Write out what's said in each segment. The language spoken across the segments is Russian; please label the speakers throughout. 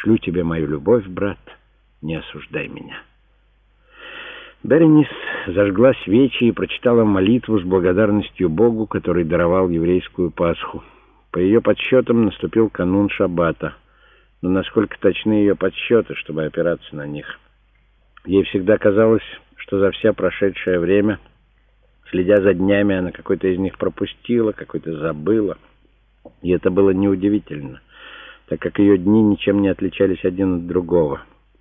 Speaker 1: Шлю тебе мою любовь, брат, не осуждай меня». Беренис зажгла свечи и прочитала молитву с благодарностью Богу, который даровал еврейскую Пасху. По ее подсчетам наступил канун Шаббата. Но насколько точны ее подсчеты, чтобы опираться на них? Ей всегда казалось, что за все прошедшее время, следя за днями, она какой-то из них пропустила, какой-то забыла. И это было неудивительно, так как ее дни ничем не отличались один от другого.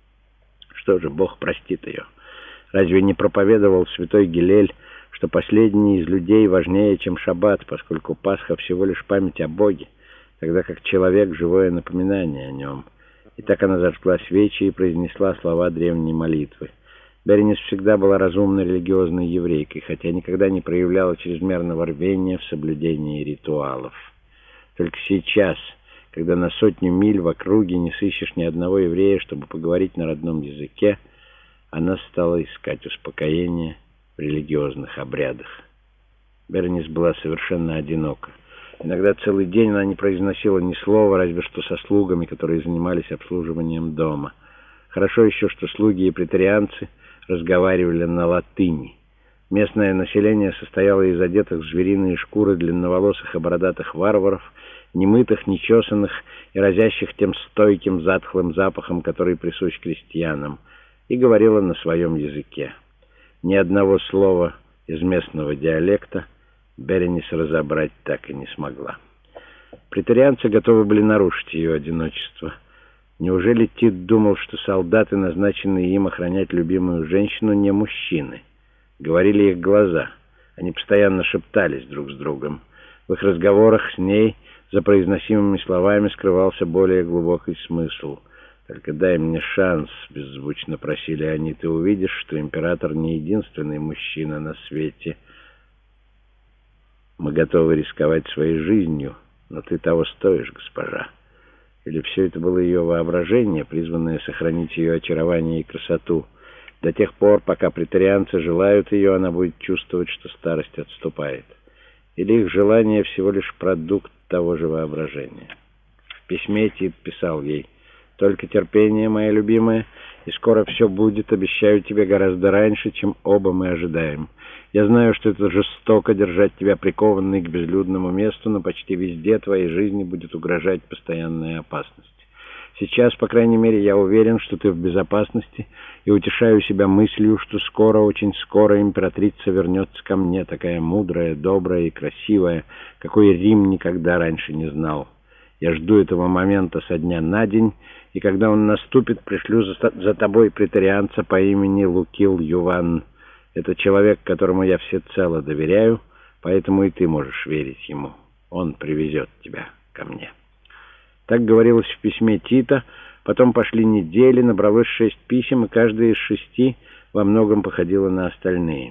Speaker 1: Что же, Бог простит ее. Разве не проповедовал святой Гилель, что последний из людей важнее, чем шаббат, поскольку Пасха всего лишь память о Боге, тогда как человек — живое напоминание о нем? И так она зажгла свечи и произнесла слова древней молитвы. Беренис всегда была разумной религиозной еврейкой, хотя никогда не проявляла чрезмерного рвения в соблюдении ритуалов. Только сейчас, когда на 100 миль в округе не сыщешь ни одного еврея, чтобы поговорить на родном языке, она стала искать успокоение в религиозных обрядах. Беренис была совершенно одинока. Иногда целый день она не произносила ни слова, разве что со слугами, которые занимались обслуживанием дома. Хорошо еще, что слуги и претарианцы разговаривали на латыни. Местное население состояло из одетых в звериные шкуры длинноволосых и бородатых варваров, немытых, нечесанных и разящих тем стойким затхлым запахом, который присущ крестьянам, и говорила на своем языке. Ни одного слова из местного диалекта Беренис разобрать так и не смогла. Претарианцы готовы были нарушить ее одиночество. Неужели Тит думал, что солдаты, назначенные им охранять любимую женщину, не мужчины? Говорили их глаза. Они постоянно шептались друг с другом. В их разговорах с ней за произносимыми словами скрывался более глубокий смысл. «Только дай мне шанс», — беззвучно просили они, — «ты увидишь, что император не единственный мужчина на свете. Мы готовы рисковать своей жизнью, но ты того стоишь, госпожа». Или все это было ее воображение, призванное сохранить ее очарование и красоту? До тех пор, пока претарианцы желают ее, она будет чувствовать, что старость отступает. Или их желание всего лишь продукт того же воображения? В письме Тит писал ей: «Только терпение, моя любимая, и скоро все будет, обещаю тебе, гораздо раньше, чем оба мы ожидаем. Я знаю, что это жестоко держать тебя прикованной к безлюдному месту, но почти везде твоей жизни будет угрожать постоянная опасность. Сейчас, по крайней мере, я уверен, что ты в безопасности, и утешаю себя мыслью, что скоро, очень скоро императрица вернется ко мне, такая мудрая, добрая и красивая, какой Рим никогда раньше не знал. Я жду этого момента со дня на день, и когда он наступит, пришлю за тобой претарианца по имени Лукил Юван. Это человек, которому я всецело доверяю, поэтому и ты можешь верить ему. Он привезет тебя ко мне». Так говорилось в письме Тита. Потом пошли недели, набралось 6 писем, и каждое из 6 во многом походило на остальные.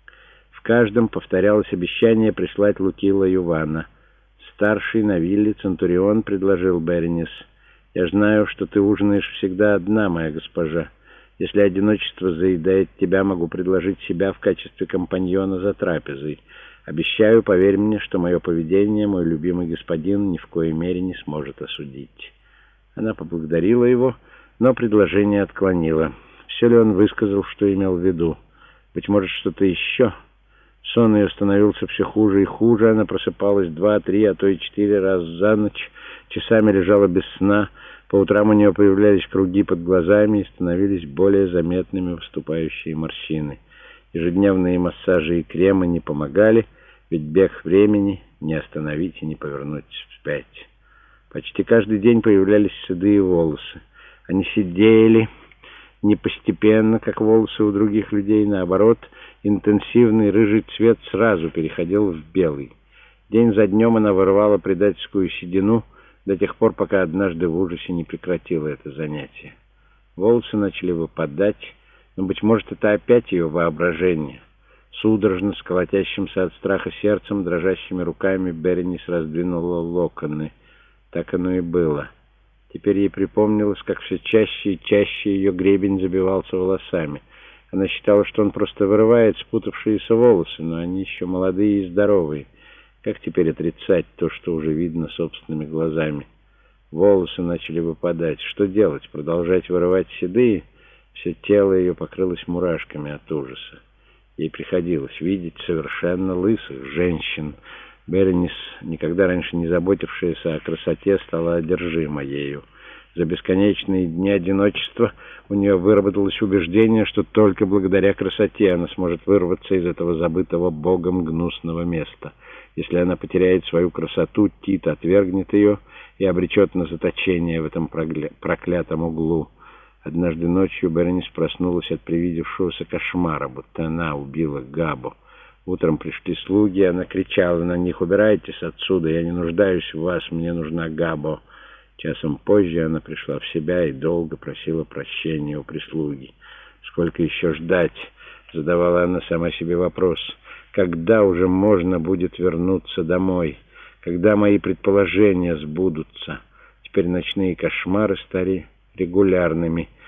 Speaker 1: В каждом повторялось обещание прислать Лукила Ювана. Старший на вилле Центурион предложил Беренис: «Я знаю, что ты ужинаешь всегда одна, моя госпожа. Если одиночество заедает тебя, могу предложить себя в качестве компаньона за трапезой. Обещаю, поверь мне, что мое поведение мой любимый господин ни в коей мере не сможет осудить». Она поблагодарила его, но предложение отклонила. Все ли он высказал, что имел в виду? Быть может, что-то еще? Сон ее становился все хуже и хуже. Она просыпалась 2, 3, а то и 4 раза за ночь. Часами лежала без сна. По утрам у нее появлялись круги под глазами и становились более заметными выступающие морщины. Ежедневные массажи и кремы не помогали, ведь бег времени не остановить и не повернуть вспять. Почти каждый день появлялись седые волосы. Они сидели не постепенно, как волосы у других людей. Наоборот, интенсивный рыжий цвет сразу переходил в белый. День за днем она вырывала предательскую седину до тех пор, пока однажды в ужасе не прекратила это занятие. Волосы начали выпадать, но, быть может, это опять ее воображение. Судорожно, с колотящимся от страха сердцем, дрожащими руками Беренис раздвинула локоны. Так оно и было. Теперь ей припомнилось, как все чаще и чаще ее гребень забивался волосами. Она считала, что он просто вырывает спутавшиеся волосы, но они еще молодые и здоровые. Как теперь отрицать то, что уже видно собственными глазами? Волосы начали выпадать. Что делать? Продолжать вырывать седые? Все тело ее покрылось мурашками от ужаса. Ей приходилось видеть совершенно лысых женщин. Беренис, никогда раньше не заботившаяся о красоте, стала одержима ею. За бесконечные дни одиночества у нее выработалось убеждение, что только благодаря красоте она сможет вырваться из этого забытого Богом гнусного места. Если она потеряет свою красоту, Тит отвергнет ее и обречет на заточение в этом проклятом углу. Однажды ночью Беренис проснулась от привидевшегося кошмара, будто она убила Габо. Утром пришли слуги, она кричала на них: «Убирайтесь отсюда, я не нуждаюсь в вас, мне нужна Габо». Часом позже она пришла в себя и долго просила прощения у прислуги. «Сколько еще ждать?» — задавала она сама себе вопрос. «Когда уже можно будет вернуться домой? Когда мои предположения сбудутся?» Теперь ночные кошмары стали регулярными.